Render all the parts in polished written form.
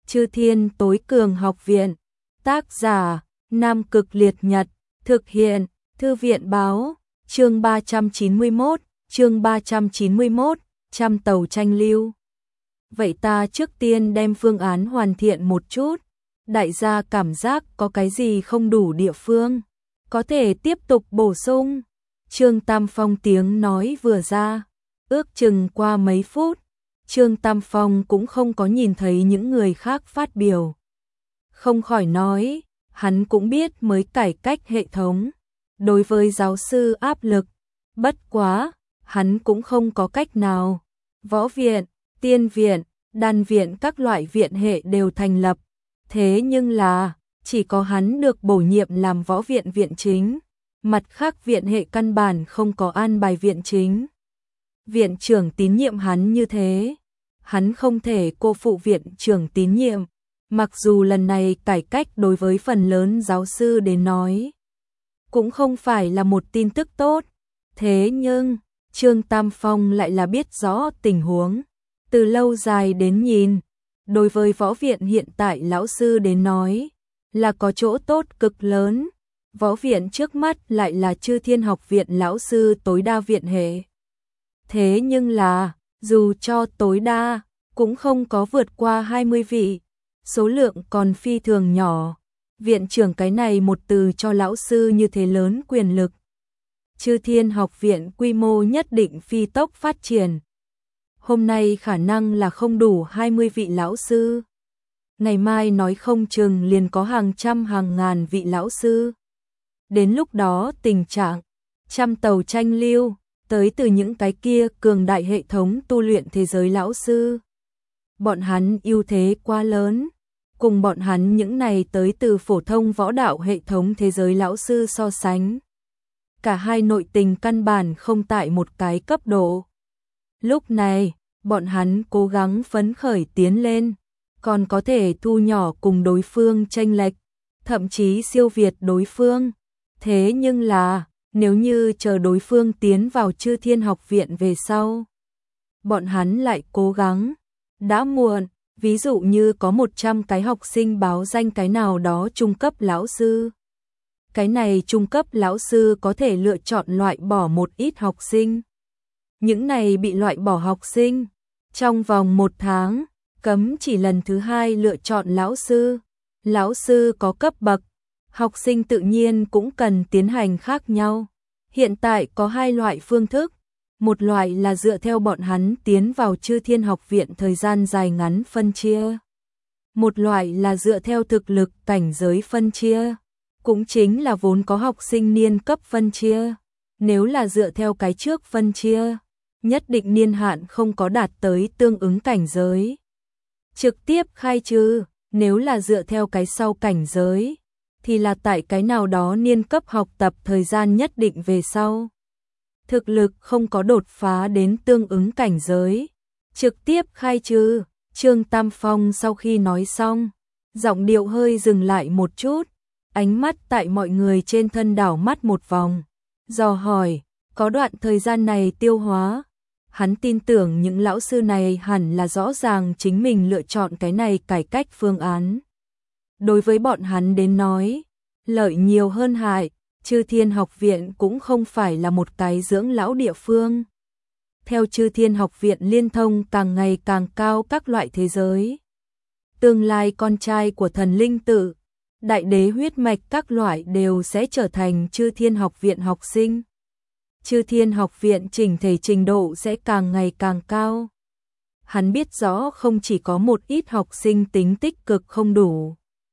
Chư Thiên Tối Cường Học Viện. Tác giả: Nam Cực Liệt Nhật. Thực hiện: Thư viện báo. Chương 391, trăm tàu tranh lưu. Vậy ta trước tiên đem phương án hoàn thiện một chút. Đại gia cảm giác có cái gì không đủ địa phương, có thể tiếp tục bổ sung. Trương Tam Phong tiếng nói vừa ra, ước chừng qua mấy phút, Trương Tam Phong cũng không có nhìn thấy những người khác phát biểu. Không khỏi nói, hắn cũng biết mới cải cách hệ thống, đối với giáo sư áp lực, bất quá, hắn cũng không có cách nào. Võ viện, tiên viện, đan viện các loại viện hệ đều thành lập, thế nhưng là, chỉ có hắn được bổ nhiệm làm võ viện viện chính, mặt khác viện hệ căn bản không có an bài viện chính. Viện trưởng tín nhiệm hắn như thế, hắn không thể cô phụ viện trưởng tín nhiệm, mặc dù lần này cải cách đối với phần lớn giáo sư đến nói, cũng không phải là một tin tức tốt, thế nhưng, Trương Tam Phong lại là biết rõ tình huống, từ lâu dài đến nhìn, đối với võ viện hiện tại lão sư đến nói, là có chỗ tốt cực lớn. Võ viện trước mắt lại là Chư Thiên Học Viện lão sư tối đa viện hệ. Thế nhưng là, dù cho tối đa, cũng không có vượt qua 20 vị, số lượng còn phi thường nhỏ. Viện trưởng cái này một từ cho lão sư như thế lớn quyền lực. Chư Thiên Học Viện quy mô nhất định phi tốc phát triển. Hôm nay khả năng là không đủ 20 vị lão sư. Ngày mai nói không chừng liền có hàng trăm hàng ngàn vị lão sư. Đến lúc đó tình trạng trăm tàu tranh lưu tới từ những cái kia cường đại hệ thống tu luyện thế giới lão sư. Bọn hắn ưu thế quá lớn, cùng bọn hắn những này tới từ phổ thông võ đạo hệ thống thế giới lão sư so sánh. Cả hai nội tình căn bản không tại một cái cấp độ. Lúc này, bọn hắn cố gắng phấn khởi tiến lên, còn có thể thu nhỏ cùng đối phương chênh lệch, thậm chí siêu việt đối phương. Thế nhưng là, nếu như chờ đối phương tiến vào Chư Thiên Học Viện về sau, bọn hắn lại cố gắng, đã muộn. Ví dụ như có 100 cái học sinh báo danh cái nào đó trung cấp lão sư. Cái này trung cấp lão sư có thể lựa chọn loại bỏ một ít học sinh. Những này bị loại bỏ học sinh, trong vòng 1 tháng, cấm chỉ lần thứ 2 lựa chọn lão sư. Lão sư có cấp bậc, học sinh tự nhiên cũng cần tiến hành khác nhau. Hiện tại có 2 loại phương thức. Một loại là dựa theo bọn hắn tiến vào Chư Thiên Học Viện thời gian dài ngắn phân chia. Một loại là dựa theo thực lực cảnh giới phân chia. Cũng chính là vốn có học sinh niên cấp phân chia. Nếu là dựa theo cái trước phân chia, nhất định niên hạn không có đạt tới tương ứng cảnh giới, trực tiếp khai trừ. Nếu là dựa theo cái sau cảnh giới, thì là tại cái nào đó niên cấp học tập thời gian nhất định về sau, thực lực không có đột phá đến tương ứng cảnh giới, trực tiếp khai trừ. Trương Tam Phong sau khi nói xong, giọng điệu hơi dừng lại một chút, ánh mắt tại mọi người trên thân đảo mắt một vòng, dò hỏi, có đoạn thời gian này tiêu hóa. Hắn tin tưởng những lão sư này hẳn là rõ ràng chính mình lựa chọn cái này cải cách phương án. Đối với bọn hắn đến nói, lợi nhiều hơn hại. Chư Thiên Học Viện cũng không phải là một cái dưỡng lão địa phương. Theo Chư Thiên Học Viện liên thông càng ngày càng cao các loại thế giới. Tương lai con trai của thần linh tự, đại đế huyết mạch các loại đều sẽ trở thành Chư Thiên Học Viện học sinh. Chư Thiên Học Viện chỉnh thể trình độ sẽ càng ngày càng cao. Hắn biết rõ không chỉ có một ít học sinh tính tích cực không đủ,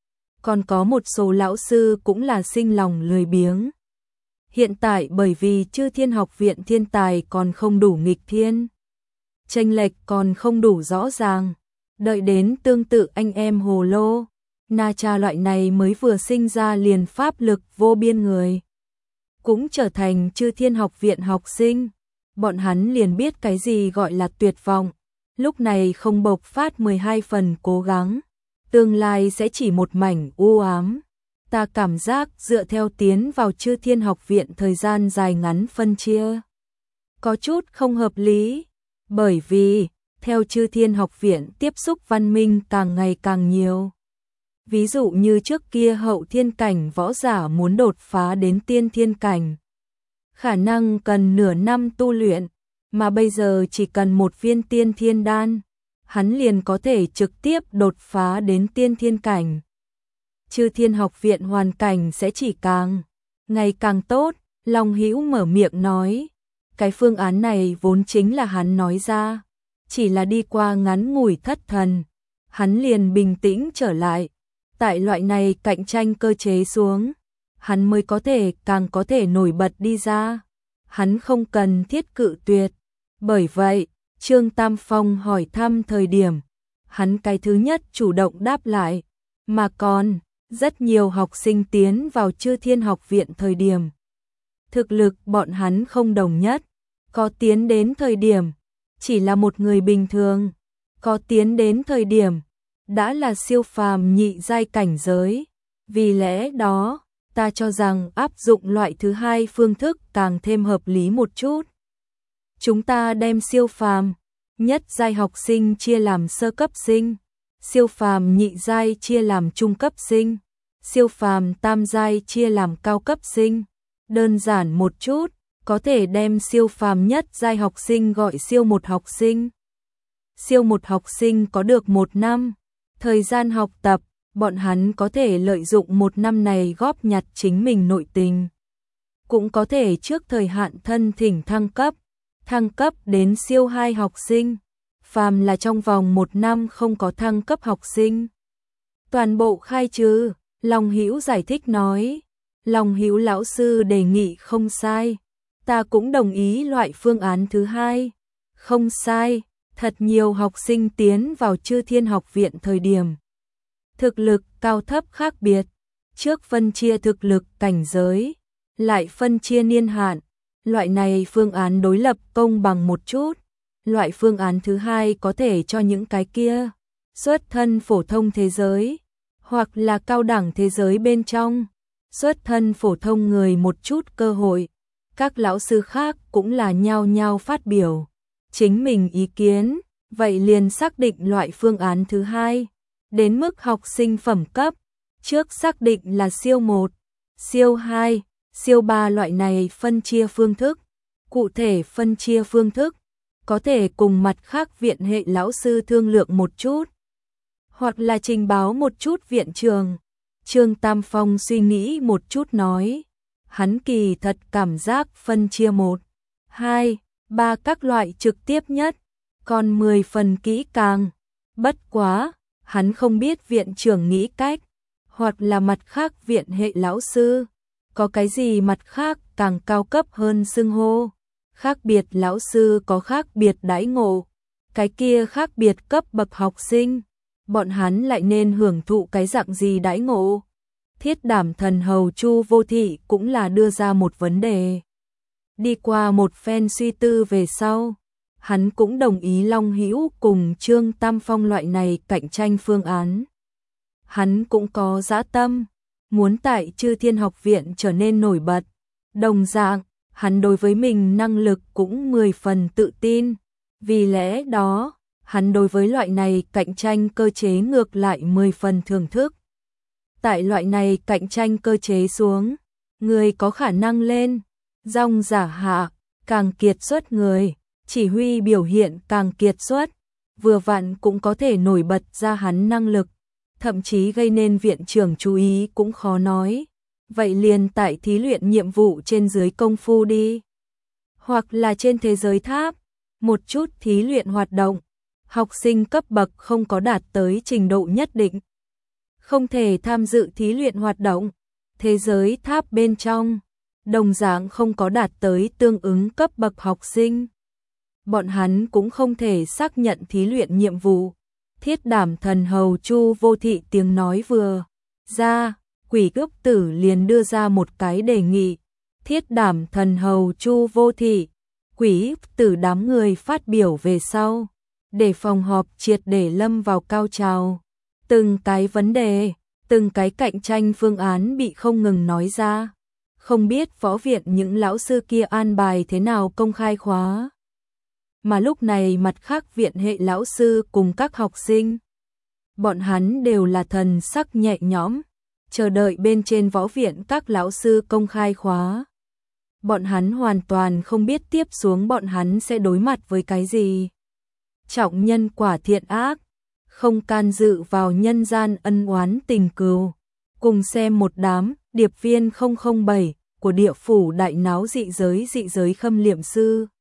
còn có một số lão sư cũng là sinh lòng lười biếng. Hiện tại bởi vì Chư Thiên Học Viện thiên tài còn không đủ nghịch thiên, chênh lệch còn không đủ rõ ràng, đợi đến tương tự anh em Hồ Lô, Na Cha loại này mới vừa sinh ra liền pháp lực vô biên người, cũng trở thành Chư Thiên Học Viện học sinh, bọn hắn liền biết cái gì gọi là tuyệt vọng, lúc này không bộc phát 12 phần cố gắng, tương lai sẽ chỉ một mảnh u ám. Ta cảm giác dựa theo tiến vào Chư Thiên Học Viện thời gian dài ngắn phân chia, có chút không hợp lý, bởi vì theo Chư Thiên Học Viện tiếp xúc văn minh càng ngày càng nhiều. Ví dụ như trước kia hậu thiên cảnh võ giả muốn đột phá đến tiên thiên cảnh, khả năng cần nửa năm tu luyện, mà bây giờ chỉ cần một viên tiên thiên đan, hắn liền có thể trực tiếp đột phá đến tiên thiên cảnh. Chư Thiên Học Viện hoàn cảnh sẽ chỉ càng ngày càng tốt, Long Hữu mở miệng nói. Cái phương án này vốn chính là hắn nói ra, chỉ là đi qua ngắn ngủi thất thần, hắn liền bình tĩnh trở lại. Tại loại này cạnh tranh cơ chế xuống, hắn mới càng có thể nổi bật đi ra. Hắn không cần thiết cự tuyệt. Bởi vậy, Trương Tam Phong hỏi thăm thời điểm, hắn cái thứ nhất chủ động đáp lại, mà còn rất nhiều học sinh tiến vào Chư Thiên Học Viện thời điểm. Thực lực bọn hắn không đồng nhất, có tiến đến thời điểm chỉ là một người bình thường, có tiến đến thời điểm đã là siêu phàm nhị giai cảnh giới. Vì lẽ đó, ta cho rằng áp dụng loại thứ hai phương thức càng thêm hợp lý một chút. Chúng ta đem siêu phàm nhất giai học sinh chia làm sơ cấp sinh, siêu phàm nhị giai chia làm trung cấp sinh, siêu phàm tam giai chia làm cao cấp sinh. Đơn giản một chút, có thể đem siêu phàm nhất giai học sinh gọi siêu một học sinh. Siêu một học sinh có được 1 năm thời gian học tập, bọn hắn có thể lợi dụng 1 năm này góp nhặt chính mình nội tình. Cũng có thể trước thời hạn thân thỉnh thăng cấp đến siêu 2 học sinh. Phàm là trong vòng 1 năm không có thăng cấp học sinh, toàn bộ khai trừ. Long Hữu giải thích nói. Long Hữu lão sư đề nghị không sai, ta cũng đồng ý loại phương án thứ hai. Không sai, thật nhiều học sinh tiến vào Chư Thiên Học Viện thời điểm, thực lực cao thấp khác biệt, trước phân chia thực lực cảnh giới, lại phân chia niên hạn. Loại này phương án đối lập công bằng một chút. Loại phương án thứ hai có thể cho những cái kia xuất thân phổ thông thế giới, hoặc là cao đẳng thế giới bên trong, xuất thân phổ thông người một chút cơ hội. Các lão sư khác cũng là nhao nhao phát biểu chính mình ý kiến, vậy liền xác định loại phương án thứ hai. Đến mức học sinh phẩm cấp, trước xác định là siêu 1, siêu 2, siêu 3 loại này phân chia phương thức. Cụ thể phân chia phương thức, có thể cùng mặt khác viện hệ lão sư thương lượng một chút, hoặc là trình báo một chút viện trường. Trương Tam Phong suy nghĩ một chút nói, hắn kỳ thật cảm giác phân chia 1, 2, 3 các loại trực tiếp nhất, còn 10 phần kỹ càng. Bất quá, hắn không biết viện trưởng nghĩ cách, hoặc là mặt khác viện hệ lão sư, có cái gì mặt khác càng cao cấp hơn xưng hô. Khác biệt lão sư có khác biệt đãi ngộ, cái kia khác biệt cấp bậc học sinh, bọn hắn lại nên hưởng thụ cái dạng gì đãi ngộ. Thiết Đảm Thần Hầu Chu Vô Thị cũng là đưa ra một vấn đề. Đi qua một phen suy tư về sau, hắn cũng đồng ý Long Hữu cùng Trương Tam Phong loại này cạnh tranh phương án. Hắn cũng có dã tâm, muốn tại Chư Thiên Học Viện trở nên nổi bật. Đồng dạng, hắn đối với mình năng lực cũng 10 phần tự tin. Vì lẽ đó, hắn đối với loại này cạnh tranh cơ chế ngược lại 10 phần thưởng thức. Tại loại này cạnh tranh cơ chế xuống, người có khả năng lên, rong giả hạ, càng kiệt xuất người, chỉ huy biểu hiện càng kiệt xuất, vừa vặn cũng có thể nổi bật ra hắn năng lực, thậm chí gây nên viện trưởng chú ý cũng khó nói. Vậy liền tại thí luyện nhiệm vụ trên dưới công phu đi, hoặc là trên thế giới tháp, một chút thí luyện hoạt động, học sinh cấp bậc không có đạt tới trình độ nhất định, không thể tham dự thí luyện hoạt động. Thế giới tháp bên trong, đồng dạng không có đạt tới tương ứng cấp bậc học sinh, bọn hắn cũng không thể xác nhận thí luyện nhiệm vụ. Thiết Đảm Thần Hầu Chu Vô Thị tiếng nói vừa ra, Quỷ Cốc Tử liền đưa ra một cái đề nghị. Thiết Đảm Thần Hầu Chu Vô Thị, Quỷ Cốc Tử đám người phát biểu về sau, để phòng họp triệt để lâm vào cao trào. Từng cái vấn đề, từng cái cạnh tranh phương án bị không ngừng nói ra. Không biết võ viện những lão sư kia an bài thế nào công khai khóa mà lúc này mặt khác viện hệ lão sư cùng các học sinh. Bọn hắn đều là thần sắc nhẹ nhõm, chờ đợi bên trên võ viện các lão sư công khai khóa. Bọn hắn hoàn toàn không biết tiếp xuống bọn hắn sẽ đối mặt với cái gì. Trọng nhân quả thiện ác, không can dự vào nhân gian ân oán tình cừu. Cùng xem một đám điệp viên 007 của địa phủ đại náo dị giới khâm liệm sư.